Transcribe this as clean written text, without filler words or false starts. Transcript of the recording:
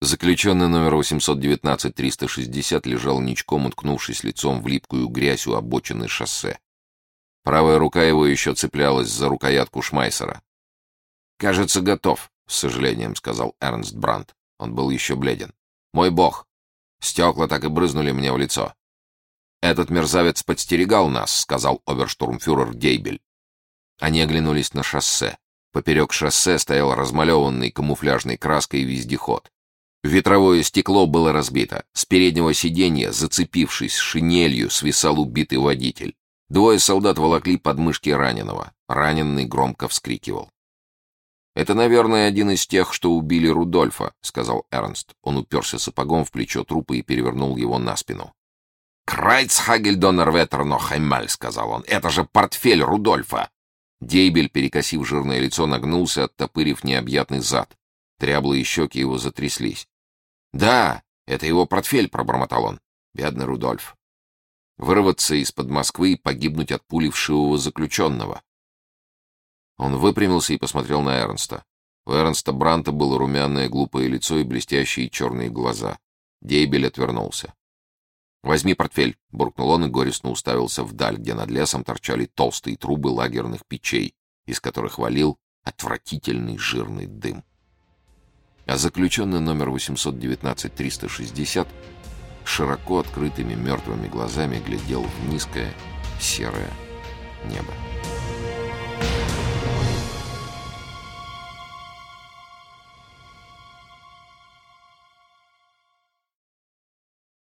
Заключенный номер 819-360 лежал ничком, уткнувшись лицом в липкую грязь у обочины шоссе. Правая рука его еще цеплялась за рукоятку Шмайсера. «Кажется, готов», — с сожалением сказал Эрнст Брандт. Он был еще бледен. «Мой бог! Стекла так и брызнули мне в лицо». «Этот мерзавец подстерегал нас», — сказал оберштурмфюрер Гейбель. Они оглянулись на шоссе. Поперек шоссе стоял размалеванный камуфляжной краской вездеход. Ветровое стекло было разбито. С переднего сиденья, зацепившись шинелью, свисал убитый водитель. Двое солдат волокли подмышки раненого. Раненый громко вскрикивал. «Это, наверное, один из тех, что убили Рудольфа», — сказал Эрнст. Он уперся сапогом в плечо трупа и перевернул его на спину. «Крайцхагельдоннерветер но Хаймаль», — сказал он. «Это же портфель Рудольфа!» Дейбель, перекосив жирное лицо, нагнулся, оттопырив необъятный зад. Дряблые щеки его затряслись. «Да, это его портфель», — пробормотал он. «Бедный Рудольф. Вырваться из-под Москвы и погибнуть от пули вшивого заключенного». Он выпрямился и посмотрел на Эрнста. У Эрнста Брандта было румяное глупое лицо и блестящие черные глаза. Дейбель отвернулся. «Возьми портфель», — буркнул он и горестно уставился вдаль, где над лесом торчали толстые трубы лагерных печей, из которых валил отвратительный жирный дым. А заключенный номер 819-360 широко открытыми мертвыми глазами глядел в низкое серое небо.